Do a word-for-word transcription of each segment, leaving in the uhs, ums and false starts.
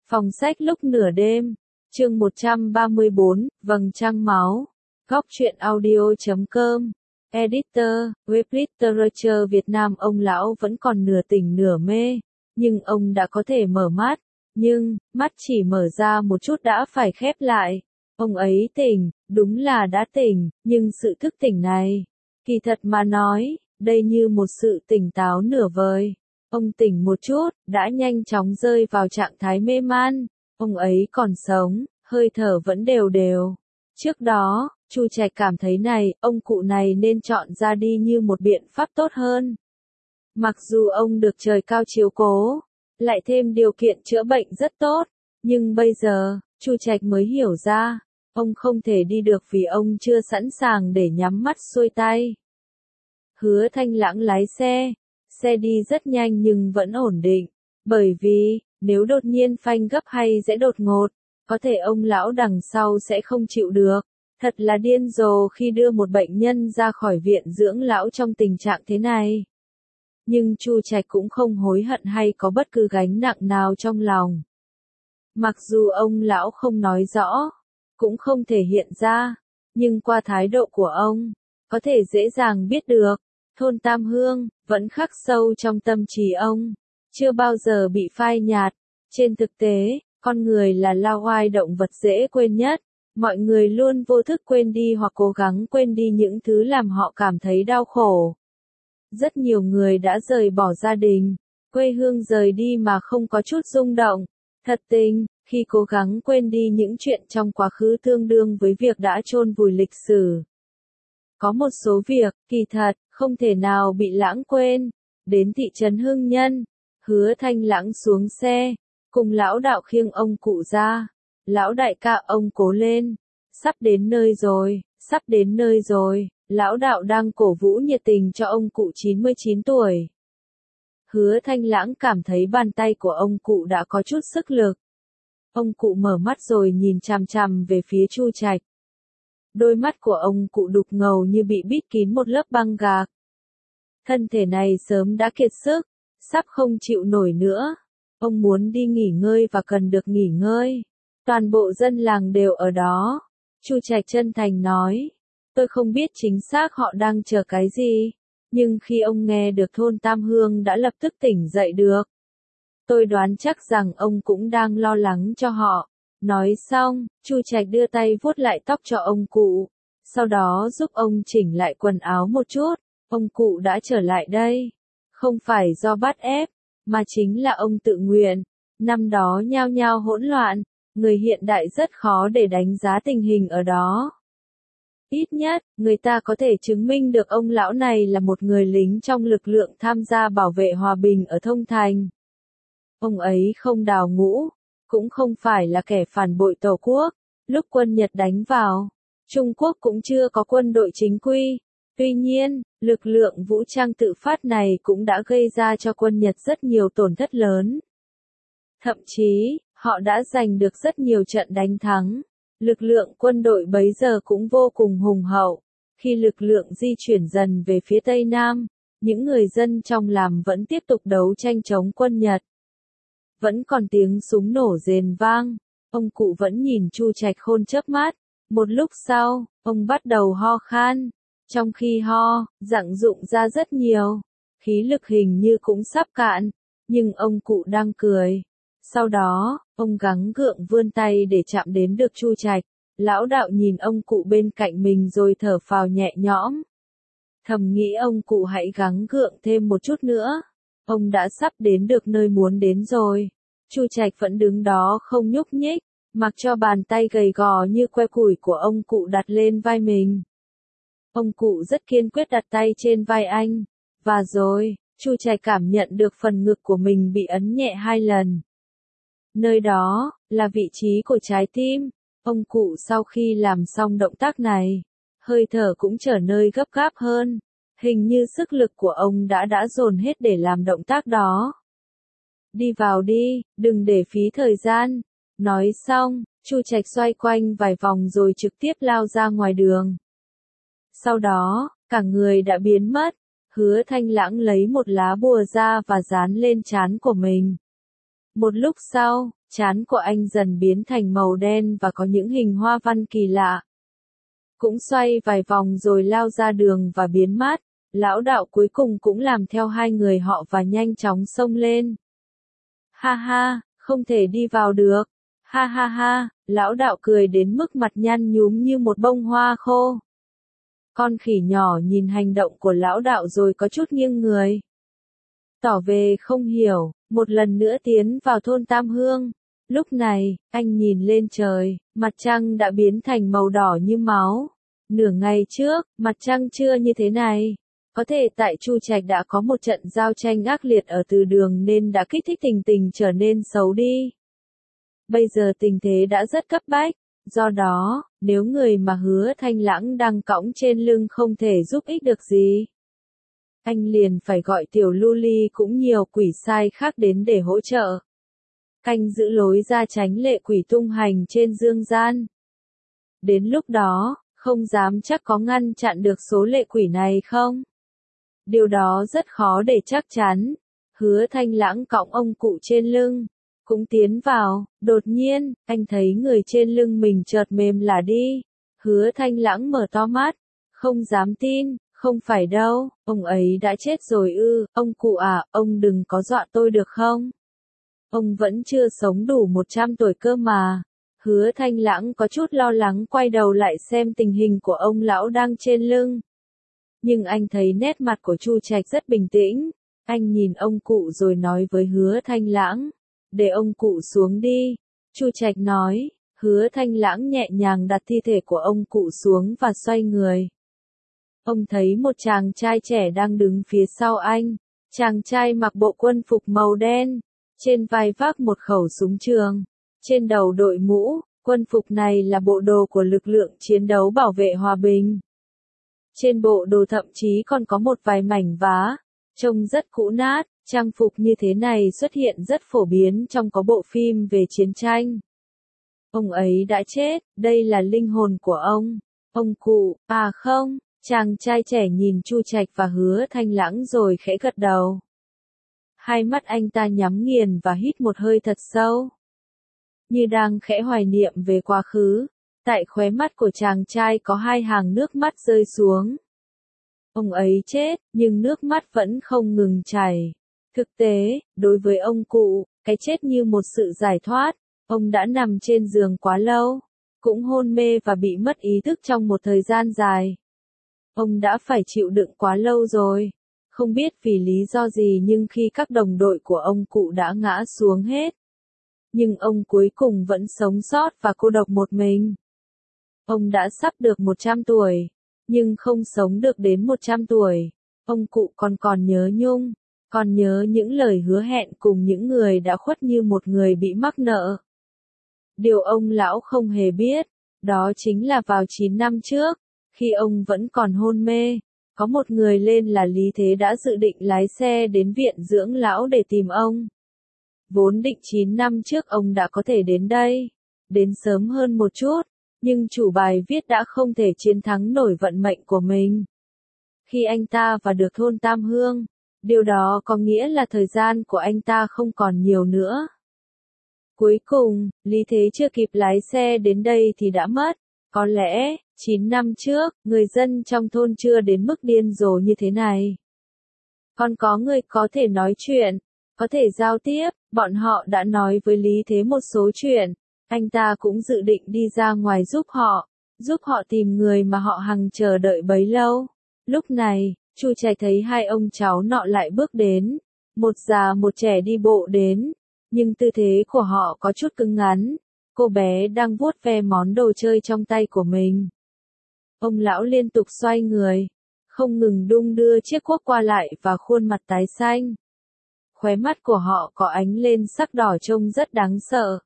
Phòng sách lúc nửa đêm, chương một trăm ba mươi bốn, Vầng trăng máu. Góc truyện audio chấm com. Editor, web literature Việt Nam. Ông lão vẫn còn nửa tỉnh nửa mê, nhưng ông đã có thể mở mắt. Nhưng, mắt chỉ mở ra một chút đã phải khép lại. Ông ấy tỉnh, đúng là đã tỉnh, nhưng sự thức tỉnh này, kỳ thật mà nói, đây như một sự tỉnh táo nửa vời. Ông tỉnh một chút, đã nhanh chóng rơi vào trạng thái mê man. Ông ấy còn sống, hơi thở vẫn đều đều. Trước đó, Chu Trạch cảm thấy này, ông cụ này nên chọn ra đi như một biện pháp tốt hơn. Mặc dù ông được trời cao chiếu cố, lại thêm điều kiện chữa bệnh rất tốt, nhưng bây giờ, Chu Trạch mới hiểu ra, ông không thể đi được vì ông chưa sẵn sàng để nhắm mắt xuôi tay. Hứa Thanh Lãng lái xe, xe đi rất nhanh nhưng vẫn ổn định, bởi vì, nếu đột nhiên phanh gấp hay sẽ đột ngột, có thể ông lão đằng sau sẽ không chịu được. Thật là điên rồ khi đưa một bệnh nhân ra khỏi viện dưỡng lão trong tình trạng thế này. Nhưng Chu Trạch cũng không hối hận hay có bất cứ gánh nặng nào trong lòng. Mặc dù ông lão không nói rõ, cũng không thể hiện ra, nhưng qua thái độ của ông, có thể dễ dàng biết được, thôn Tam Hương, vẫn khắc sâu trong tâm trí ông, chưa bao giờ bị phai nhạt. Trên thực tế, con người là lao oai động vật dễ quên nhất, mọi người luôn vô thức quên đi hoặc cố gắng quên đi những thứ làm họ cảm thấy đau khổ. Rất nhiều người đã rời bỏ gia đình, quê hương rời đi mà không có chút rung động, thật tình, khi cố gắng quên đi những chuyện trong quá khứ tương đương với việc đã chôn vùi lịch sử. Có một số việc, kỳ thật, không thể nào bị lãng quên. Đến thị trấn Hưng Nhân, Hứa Thanh Lãng xuống xe, cùng lão đạo khiêng ông cụ ra. Lão đại ca, ông cố lên, sắp đến nơi rồi, sắp đến nơi rồi. Lão đạo đang cổ vũ nhiệt tình cho ông cụ chín mươi chín tuổi. Hứa Thanh Lãng cảm thấy bàn tay của ông cụ đã có chút sức lực. Ông cụ mở mắt rồi nhìn chằm chằm về phía Chu Trạch. Đôi mắt của ông cụ đục ngầu như bị bít kín một lớp băng gạc. Thân thể này sớm đã kiệt sức, sắp không chịu nổi nữa. Ông muốn đi nghỉ ngơi và cần được nghỉ ngơi. Toàn bộ dân làng đều ở đó. Chu Trạch chân thành nói. Tôi không biết chính xác họ đang chờ cái gì, nhưng khi ông nghe được thôn Tam Hương đã lập tức tỉnh dậy được. Tôi đoán chắc rằng ông cũng đang lo lắng cho họ. Nói xong, Chu Trạch đưa tay vuốt lại tóc cho ông cụ, sau đó giúp ông chỉnh lại quần áo một chút. Ông cụ đã trở lại đây, không phải do bắt ép, mà chính là ông tự nguyện. Năm đó nhao nhao hỗn loạn, người hiện đại rất khó để đánh giá tình hình ở đó. Ít nhất, người ta có thể chứng minh được ông lão này là một người lính trong lực lượng tham gia bảo vệ hòa bình ở Thông Thành. Ông ấy không đào ngũ, cũng không phải là kẻ phản bội Tổ quốc. Lúc quân Nhật đánh vào, Trung Quốc cũng chưa có quân đội chính quy. Tuy nhiên, lực lượng vũ trang tự phát này cũng đã gây ra cho quân Nhật rất nhiều tổn thất lớn. Thậm chí, họ đã giành được rất nhiều trận đánh thắng. Lực lượng quân đội bấy giờ cũng vô cùng hùng hậu. Khi lực lượng di chuyển dần về phía Tây Nam, những người dân trong làng vẫn tiếp tục đấu tranh chống quân Nhật. Vẫn còn tiếng súng nổ rền vang, ông cụ vẫn nhìn Chu Trạch khôn chớp mắt. Một lúc sau, ông bắt đầu ho khan. Trong khi ho, rặng rụng ra rất nhiều, khí lực hình như cũng sắp cạn, nhưng ông cụ đang cười. Sau đó, ông gắng gượng vươn tay để chạm đến được Chu Trạch. Lão đạo nhìn ông cụ bên cạnh mình rồi thở phào nhẹ nhõm. Thầm nghĩ ông cụ hãy gắng gượng thêm một chút nữa. Ông đã sắp đến được nơi muốn đến rồi. Chu Trạch vẫn đứng đó không nhúc nhích, mặc cho bàn tay gầy gò như que củi của ông cụ đặt lên vai mình. Ông cụ rất kiên quyết đặt tay trên vai anh. Và rồi, Chu Trạch cảm nhận được phần ngực của mình bị ấn nhẹ hai lần. Nơi đó, là vị trí của trái tim. Ông cụ sau khi làm xong động tác này, hơi thở cũng trở nên gấp gáp hơn. Hình như sức lực của ông đã đã dồn hết để làm động tác đó. Đi vào đi, đừng để phí thời gian. Nói xong, Chu Trạch xoay quanh vài vòng rồi trực tiếp lao ra ngoài đường. Sau đó, cả người đã biến mất. Hứa Thanh Lãng lấy một lá bùa ra và dán lên trán của mình. Một lúc sau, Trán của anh dần biến thành màu đen và có những hình hoa văn kỳ lạ. Cũng xoay vài vòng rồi lao ra đường và biến mất. Lão đạo cuối cùng cũng làm theo hai người họ và nhanh chóng xông lên. Ha ha, không thể đi vào được. Ha ha ha, lão đạo cười đến mức mặt nhăn nhúm như một bông hoa khô. Con khỉ nhỏ nhìn hành động của lão đạo rồi có chút nghiêng người. Tỏ về không hiểu, một lần nữa tiến vào thôn Tam Hương. Lúc này, anh nhìn lên trời, mặt trăng đã biến thành màu đỏ như máu. Nửa ngày trước, mặt trăng chưa như thế này. Có thể tại Chu Trạch đã có một trận giao tranh ác liệt ở từ đường nên đã kích thích tình tình trở nên xấu đi. Bây giờ tình thế đã rất cấp bách, do đó, nếu người mà Hứa Thanh Lãng đang cõng trên lưng không thể giúp ích được gì, anh liền phải gọi tiểu lưu ly cũng nhiều quỷ sai khác đến để hỗ trợ. Canh giữ lối ra tránh lệ quỷ tung hành trên dương gian. Đến lúc đó, không dám chắc có ngăn chặn được số lệ quỷ này không? Điều đó rất khó để chắc chắn. Hứa Thanh Lãng cõng ông cụ trên lưng, cũng tiến vào, đột nhiên, anh thấy người trên lưng mình chợt mềm lả đi. Hứa Thanh Lãng mở to mắt, không dám tin, không phải đâu, ông ấy đã chết rồi ư, ông cụ à, ông đừng có dọa tôi được không? Ông vẫn chưa sống đủ một trăm tuổi cơ mà. Hứa Thanh Lãng có chút lo lắng quay đầu lại xem tình hình của ông lão đang trên lưng. Nhưng anh thấy nét mặt của Chu Trạch rất bình tĩnh. Anh nhìn ông cụ rồi nói với Hứa Thanh Lãng, để ông cụ xuống đi. Chu Trạch nói, Hứa Thanh Lãng nhẹ nhàng đặt thi thể của ông cụ xuống và xoay người. Ông thấy một chàng trai trẻ đang đứng phía sau anh. Chàng trai mặc bộ quân phục màu đen, trên vai vác một khẩu súng trường, trên đầu đội mũ. Quân phục này là bộ đồ của lực lượng chiến đấu bảo vệ hòa bình. Trên bộ đồ thậm chí còn có một vài mảnh vá, trông rất cũ nát. Trang phục như thế này xuất hiện rất phổ biến trong có bộ phim về chiến tranh. Ông ấy đã chết, đây là linh hồn của ông. Ông cụ, à không, chàng trai trẻ nhìn Chu Trạch và Hứa Thanh Lãng rồi khẽ gật đầu. Hai mắt anh ta nhắm nghiền và hít một hơi thật sâu, như đang khẽ hoài niệm về quá khứ. Tại khóe mắt của chàng trai có hai hàng nước mắt rơi xuống. Ông ấy chết, nhưng nước mắt vẫn không ngừng chảy. Thực tế, đối với ông cụ, cái chết như một sự giải thoát. Ông đã nằm trên giường quá lâu, cũng hôn mê và bị mất ý thức trong một thời gian dài. Ông đã phải chịu đựng quá lâu rồi. Không biết vì lý do gì nhưng khi các đồng đội của ông cụ đã ngã xuống hết, nhưng ông cuối cùng vẫn sống sót và cô độc một mình. Ông đã sắp được một trăm tuổi, nhưng không sống được đến một trăm tuổi. Ông cụ còn còn nhớ nhung, còn nhớ những lời hứa hẹn cùng những người đã khuất như một người bị mắc nợ. Điều ông lão không hề biết, đó chính là vào chín năm trước, khi ông vẫn còn hôn mê, có một người lên là Lý Thế đã dự định lái xe đến viện dưỡng lão để tìm ông. Vốn định chín năm trước ông đã có thể đến đây, đến sớm hơn một chút, nhưng chủ bài viết đã không thể chiến thắng nổi vận mệnh của mình. Khi anh ta vào được thôn Tam Hương, điều đó có nghĩa là thời gian của anh ta không còn nhiều nữa. Cuối cùng, Lý Thế chưa kịp lái xe đến đây thì đã mất. Có lẽ, chín năm trước, người dân trong thôn chưa đến mức điên rồ như thế này. Còn có người có thể nói chuyện, có thể giao tiếp, bọn họ đã nói với Lý Thế một số chuyện. Anh ta cũng dự định đi ra ngoài giúp họ, giúp họ tìm người mà họ hằng chờ đợi bấy lâu. Lúc này, Chu Trạch thấy hai ông cháu nọ lại bước đến, một già một trẻ đi bộ đến, nhưng tư thế của họ có chút cứng ngắn. Cô bé đang vuốt ve món đồ chơi trong tay của mình. Ông lão liên tục xoay người, không ngừng đung đưa chiếc cuốc qua lại và khuôn mặt tái xanh. Khóe mắt của họ có ánh lên sắc đỏ trông rất đáng sợ.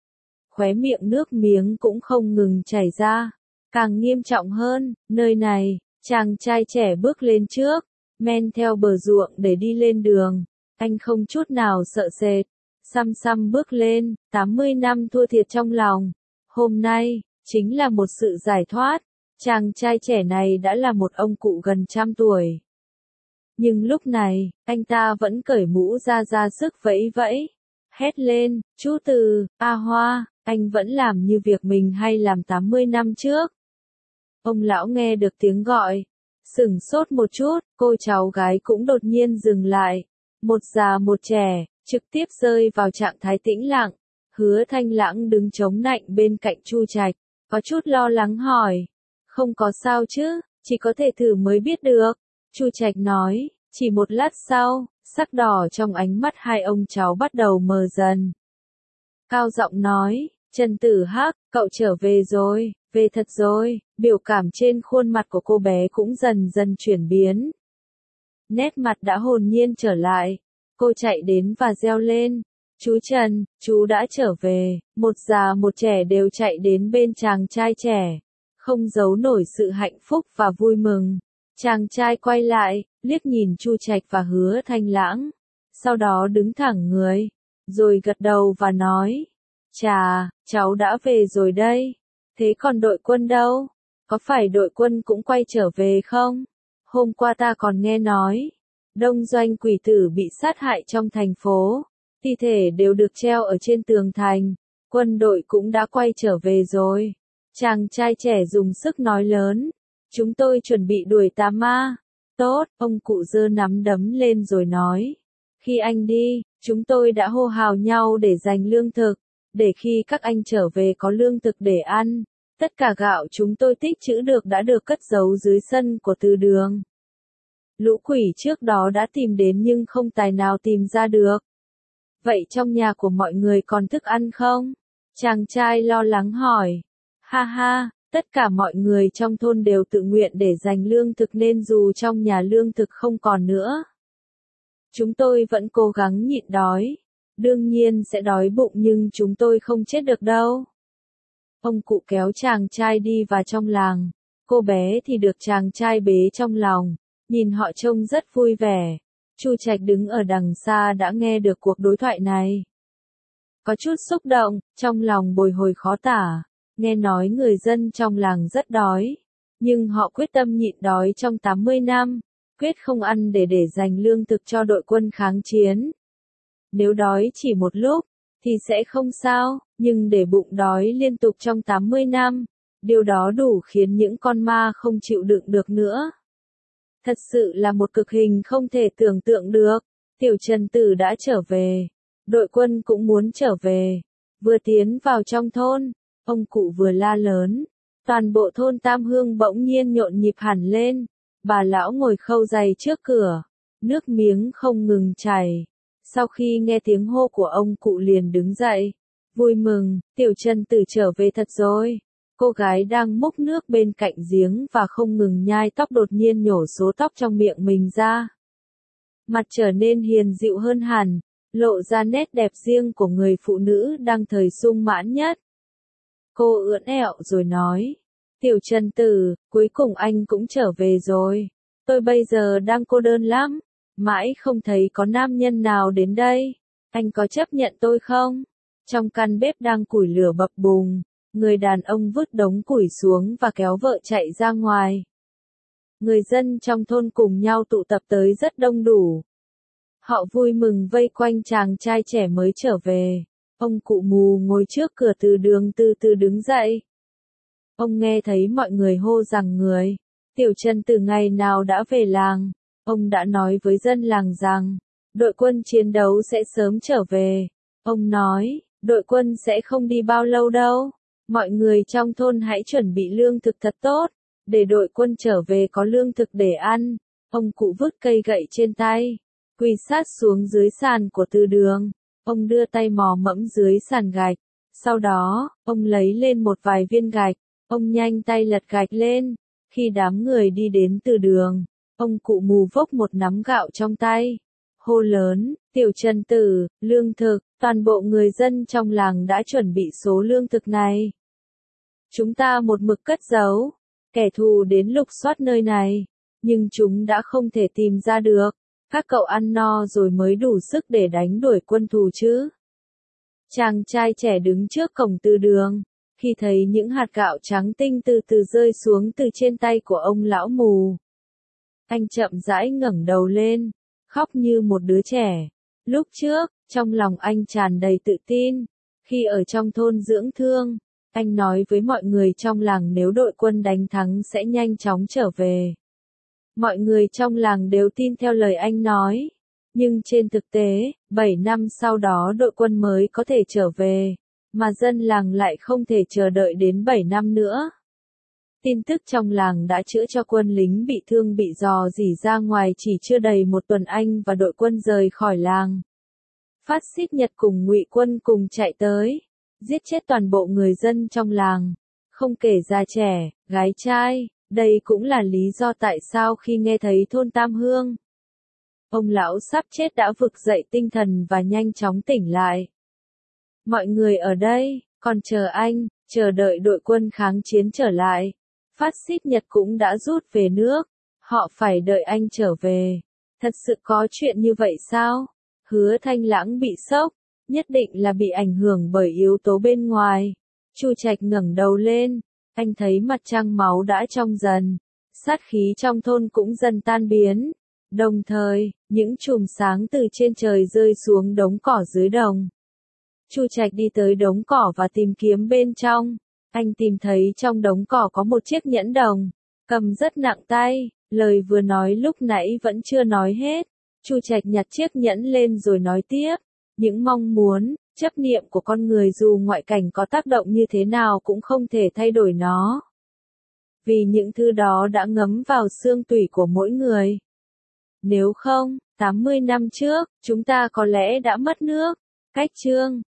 Khóe miệng nước miếng cũng không ngừng chảy ra. Càng nghiêm trọng hơn, nơi này, chàng trai trẻ bước lên trước, men theo bờ ruộng để đi lên đường. Anh không chút nào sợ sệt. Xăm xăm bước lên, tám mươi năm thua thiệt trong lòng. Hôm nay, chính là một sự giải thoát. Chàng trai trẻ này đã là một ông cụ gần trăm tuổi. Nhưng lúc này, anh ta vẫn cởi mũ ra ra sức vẫy vẫy. hét lên, Chu Từ, A Hoa, anh vẫn làm như việc mình hay làm tám mươi năm trước. Ông lão nghe được tiếng gọi, sửng sốt một chút, cô cháu gái cũng đột nhiên dừng lại. Một già một trẻ, trực tiếp rơi vào trạng thái tĩnh lặng. Hứa Thanh Lãng đứng chống nạnh bên cạnh Chu Trạch, có chút lo lắng hỏi. Không có sao chứ, chỉ có thể thử mới biết được. Chu Trạch nói, chỉ một lát sau, sắc đỏ trong ánh mắt hai ông cháu bắt đầu mờ dần. Cao giọng nói, Trần Tử Hắc, cậu trở về rồi, về thật rồi, biểu cảm trên khuôn mặt của cô bé cũng dần dần chuyển biến. Nét mặt đã hồn nhiên trở lại, cô chạy đến và reo lên, chú Trần, chú đã trở về, một già một trẻ đều chạy đến bên chàng trai trẻ, không giấu nổi sự hạnh phúc và vui mừng. Chàng trai quay lại, liếc nhìn Chu Trạch và Hứa Thanh Lãng, sau đó đứng thẳng người, rồi gật đầu và nói, chà, cháu đã về rồi đây, thế còn đội quân đâu? Có phải đội quân cũng quay trở về không? Hôm qua ta còn nghe nói, đông doanh quỷ tử bị sát hại trong thành phố, thi thể đều được treo ở trên tường thành, quân đội cũng đã quay trở về rồi. Chàng trai trẻ dùng sức nói lớn, chúng tôi chuẩn bị đuổi tà ma. Tốt, ông cụ giơ nắm đấm lên rồi nói, khi anh đi, chúng tôi đã hô hào nhau để giành lương thực, để khi các anh trở về có lương thực để ăn. Tất cả gạo chúng tôi tích trữ được đã được cất giấu dưới sân của từ đường. Lũ quỷ trước đó đã tìm đến nhưng không tài nào tìm ra được. Vậy trong nhà của mọi người còn thức ăn không? Chàng trai lo lắng hỏi. Ha ha, tất cả mọi người trong thôn đều tự nguyện để dành lương thực nên dù trong nhà lương thực không còn nữa, chúng tôi vẫn cố gắng nhịn đói. Đương nhiên sẽ đói bụng nhưng chúng tôi không chết được đâu. Ông cụ kéo chàng trai đi vào trong làng, cô bé thì được chàng trai bế trong lòng, nhìn họ trông rất vui vẻ. Chu Trạch đứng ở đằng xa đã nghe được cuộc đối thoại này. Có chút xúc động, trong lòng bồi hồi khó tả, nghe nói người dân trong làng rất đói, nhưng họ quyết tâm nhịn đói trong tám mươi năm, quyết không ăn để để dành lương thực cho đội quân kháng chiến. Nếu đói chỉ một lúc, thì sẽ không sao, nhưng để bụng đói liên tục trong tám mươi năm, điều đó đủ khiến những con ma không chịu đựng được nữa. Thật sự là một cực hình không thể tưởng tượng được. Tiểu Trần Tử đã trở về, đội quân cũng muốn trở về. Vừa tiến vào trong thôn, ông cụ vừa la lớn, toàn bộ thôn Tam Hương bỗng nhiên nhộn nhịp hẳn lên. Bà lão ngồi khâu giày trước cửa, nước miếng không ngừng chảy. Sau khi nghe tiếng hô của ông cụ liền đứng dậy, vui mừng, Tiểu Trần Tử trở về thật rồi. Cô gái đang múc nước bên cạnh giếng và không ngừng nhai tóc đột nhiên nhổ số tóc trong miệng mình ra. Mặt trở nên hiền dịu hơn hẳn, lộ ra nét đẹp riêng của người phụ nữ đang thời sung mãn nhất. Cô ưỡn ẹo rồi nói, Tiểu Trần Tử, cuối cùng anh cũng trở về rồi. Tôi bây giờ đang cô đơn lắm, mãi không thấy có nam nhân nào đến đây. Anh có chấp nhận tôi không? Trong căn bếp đang củi lửa bập bùng, người đàn ông vứt đống củi xuống và kéo vợ chạy ra ngoài. Người dân trong thôn cùng nhau tụ tập tới rất đông đủ. Họ vui mừng vây quanh chàng trai trẻ mới trở về. Ông cụ mù ngồi trước cửa từ đường từ từ đứng dậy. Ông nghe thấy mọi người hô rằng người Tiểu Trần từ ngày nào đã về làng. Ông đã nói với dân làng rằng, đội quân chiến đấu sẽ sớm trở về. Ông nói, đội quân sẽ không đi bao lâu đâu. Mọi người trong thôn hãy chuẩn bị lương thực thật tốt, để đội quân trở về có lương thực để ăn. Ông cụ vứt cây gậy trên tay, quỳ sát xuống dưới sàn của từ đường. Ông đưa tay mò mẫm dưới sàn gạch. Sau đó, ông lấy lên một vài viên gạch. Ông nhanh tay lật gạch lên. Khi đám người đi đến từ đường, ông cụ mù vốc một nắm gạo trong tay. Hô lớn, Tiểu Trần Tử, lương thực, toàn bộ người dân trong làng đã chuẩn bị số lương thực này. Chúng ta một mực cất giấu, kẻ thù đến lục soát nơi này, nhưng chúng đã không thể tìm ra được. Các cậu ăn no rồi mới đủ sức để đánh đuổi quân thù chứ. Chàng trai trẻ đứng trước cổng từ đường, khi thấy những hạt gạo trắng tinh từ từ rơi xuống từ trên tay của ông lão mù. Anh chậm rãi ngẩng đầu lên, khóc như một đứa trẻ. Lúc trước, Trong lòng anh tràn đầy tự tin. Khi ở trong thôn dưỡng thương, anh nói với mọi người trong làng nếu đội quân đánh thắng sẽ nhanh chóng trở về. Mọi người trong làng đều tin theo lời anh nói. Nhưng trên thực tế, bảy năm sau đó đội quân mới có thể trở về, mà dân làng lại không thể chờ đợi đến bảy năm nữa. Tin tức trong làng đã chữa cho quân lính bị thương bị dò dỉ ra ngoài chỉ chưa đầy một tuần anh và đội quân rời khỏi làng. Phát xít Nhật cùng Ngụy quân cùng chạy tới, giết chết toàn bộ người dân trong làng, không kể già trẻ, gái trai. Đây cũng là lý do tại sao khi nghe thấy thôn Tam Hương, ông lão sắp chết đã vực dậy tinh thần và nhanh chóng tỉnh lại. Mọi người ở đây, còn chờ anh, chờ đợi đội quân kháng chiến trở lại. Phát xít Nhật cũng đã rút về nước, họ phải đợi anh trở về. Thật sự có chuyện như vậy sao? Hứa Thanh Lãng bị sốc, nhất định là bị ảnh hưởng bởi yếu tố bên ngoài. Chu Trạch ngẩng đầu lên, anh thấy mặt trăng máu đã trong dần, sát khí trong thôn cũng dần tan biến. Đồng thời, những chùm sáng từ trên trời rơi xuống đống cỏ dưới đồng. Chu Trạch đi tới đống cỏ và tìm kiếm bên trong. Anh tìm thấy trong đống cỏ có một chiếc nhẫn đồng, cầm rất nặng tay, lời vừa nói lúc nãy vẫn chưa nói hết. Chu Trạch nhặt chiếc nhẫn lên rồi nói tiếp, những mong muốn, chấp niệm của con người dù ngoại cảnh có tác động như thế nào cũng không thể thay đổi nó. Vì những thứ đó đã ngấm vào xương tủy của mỗi người. Nếu không, tám mươi năm trước, chúng ta có lẽ đã mất nước. Cách chương